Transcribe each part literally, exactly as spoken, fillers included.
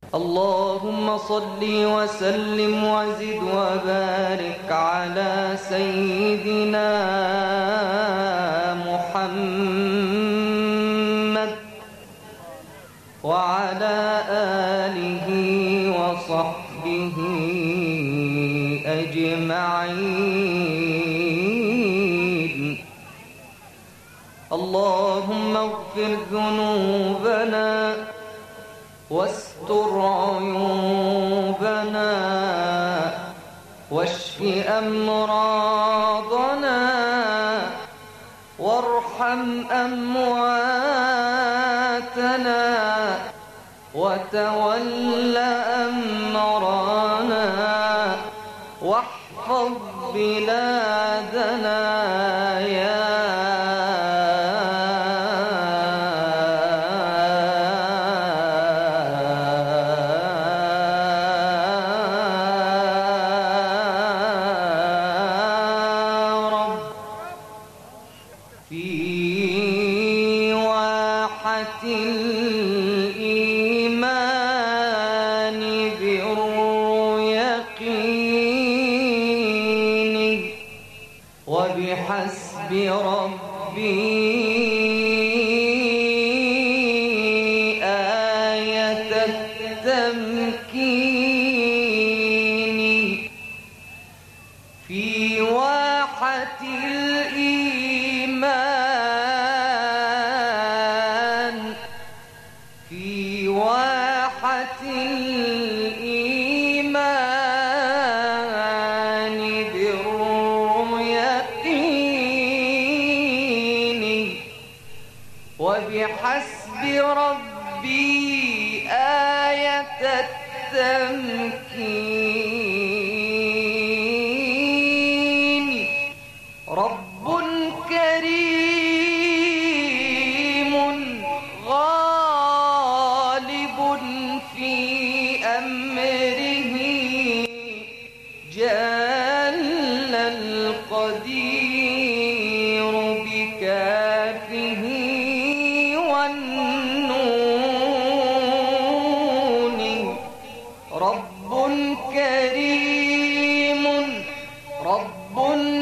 اللهم صل وسلم وزد وبارك على سيدنا محمد وعلى آله وصحبه أجمعين. اللهم اغفر ذنوبنا واستر عيوبنا واشف أمراضنا وارحم أمواتنا وتول أمرنا واحفظ بلادنا يا وبحسب ربي آية التمكين في واحة الإيمان في واحة الإيمان وبحسب ربي آية التمكين. رب كريم غالب في أمره جل القدير بكافه والنون. رب كريم رب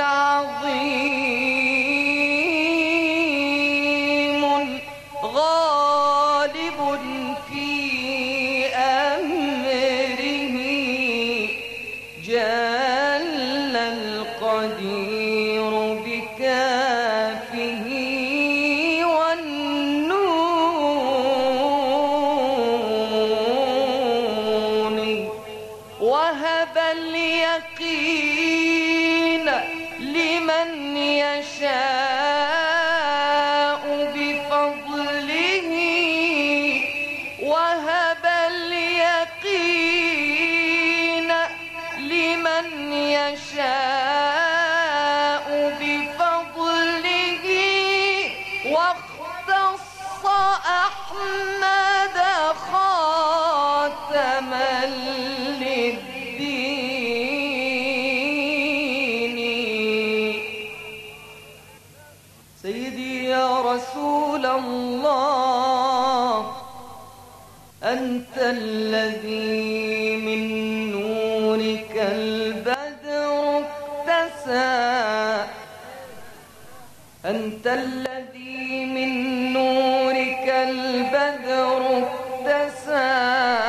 عظيم غالب في أمره جل القدير بكافه وهب اليقين لمن يشاء بفضله وهب اليقين لمن يشاء بفضله واختص أحمد خاتما سيدي يا رسول الله أنت الذي من نورك البدر اكتسى أنت الذي من نورك البدر اكتسى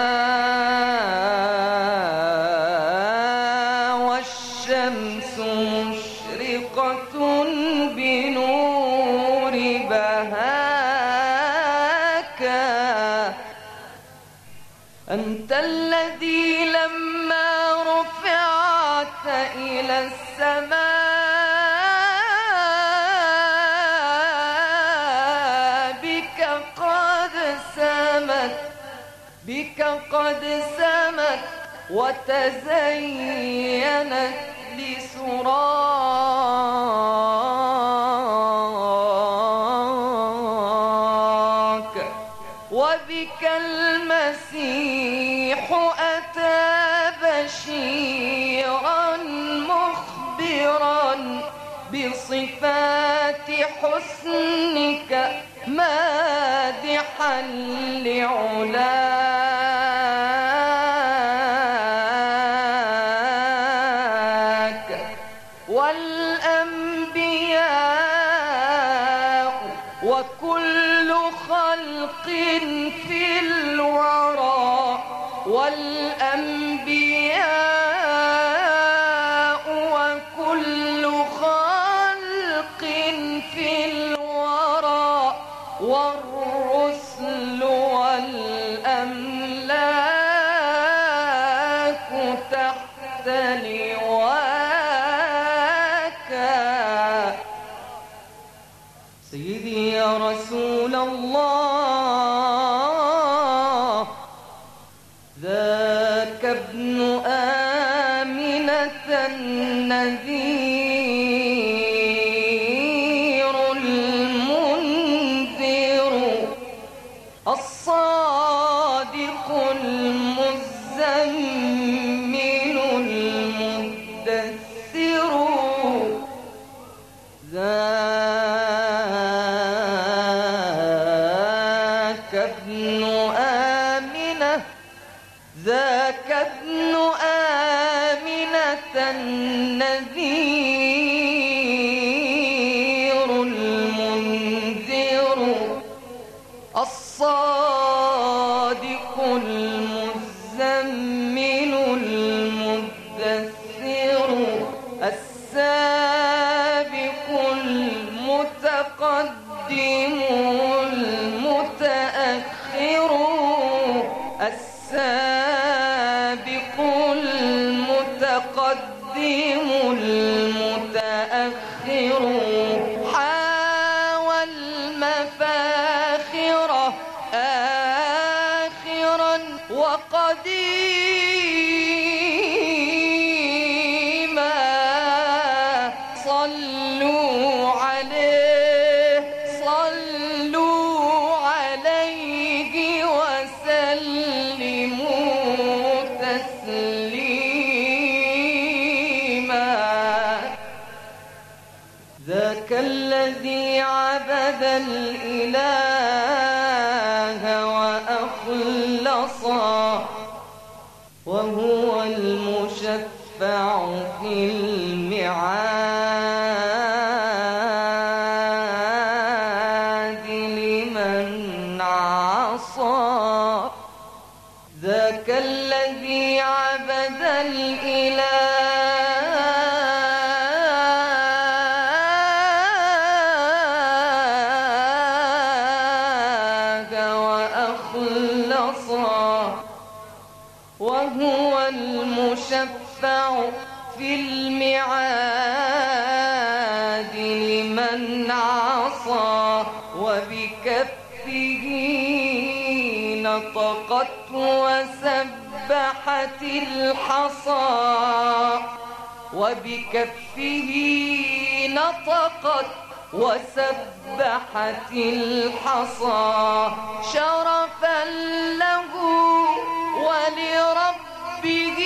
والشمس مشرقة بنور بهاك أنت الذي لما رفعت إلى السماء بك قد سمت بك قد سمت وتزينت لسراك وبك المسيح أتى بشيرا مخبرا بصفات حسنك مادحا لعلاك في الورى والأنبياء وكل خلق في الورى والرسل والأملاك تحت لواك. سيدي يا رسول الله ذاك ابن آمنة النذير المنذر الصادق المزمل المدثر ذاك ابن آمنة ذاك ابن آمنة النذير المنذر الصادق المزمل المدثر السابق المتقدم المتأخر السابق المتقدم المتأخر حاوى المفاخر آخرا وقديما صلوا عليه صلوا عليه وسلموا تسليما. ذاك الذي عبد الإله وأخلصا وهو المشفع في الميعاد لمن عصى. ذاك الذي عبد الإله وأخلصا وهو المشفع في الميعاد لمن عصى. وبكفه نطقت وسبحت الحصى وبكفه نطقت وسبحت الحصى شرفا له ولربه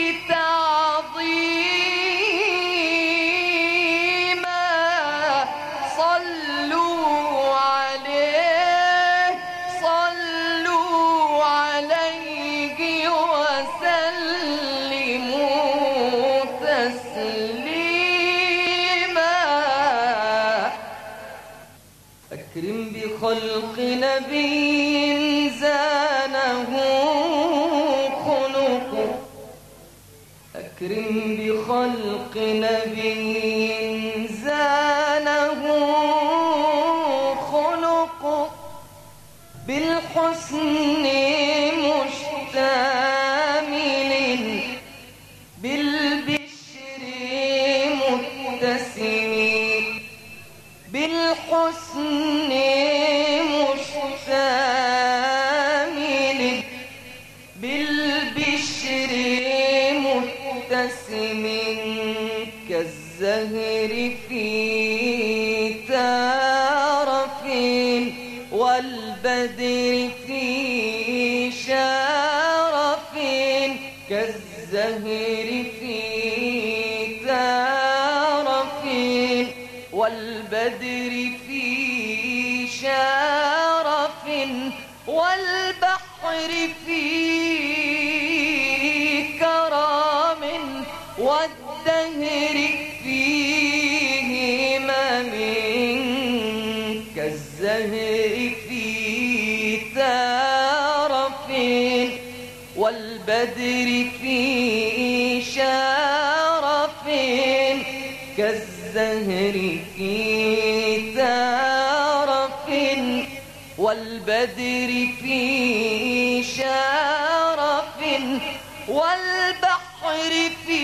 تعظيما. صلوا عليه صلوا عليه وسلموا تسليما. أكرم بخلق نبي زانه خلقه أكرم بخلق نبي زانه خلقه بالحسن مشتمل بالبشر متسم بالحسن مشتمل بالبشر متسم كالزهر في تارف والبدر في شرف كالزهر في تارف والبدر في شرف والبحر في كرم والدهر فيه همم كالزهر في تارف والبدر في شرف كالزهر في ترف والبدر في شرف والبحر في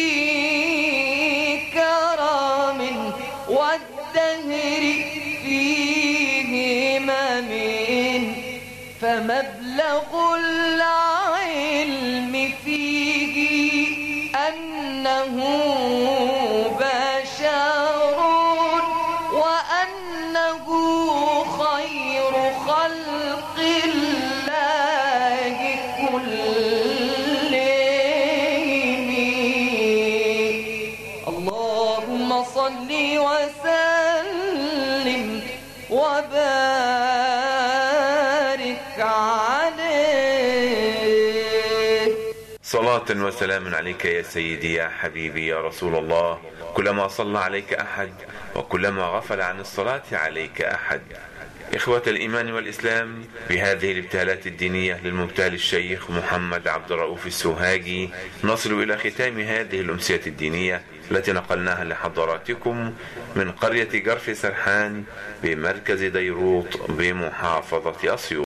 كرم والدهر فيه همم فمبلغ العلم فيه أنه بشر وأنه خير خلق الله كلهم. اللهم صل وسلم وبارك عليه. صلاة وسلام عليك يا سيدي يا حبيبي يا رسول الله. كلما صلى عليك أحد وكلما غفل عن الصلاة عليك أحد. إخوة الإيمان والإسلام، بهذه الابتهالات الدينية للمبتهل الشيخ محمد عبد الرؤوف السوهاجي نصل إلى ختام هذه الأمسية الدينية التي نقلناها لحضراتكم من قرية جرف سرحان بمركز ديروط بمحافظة أسيوط.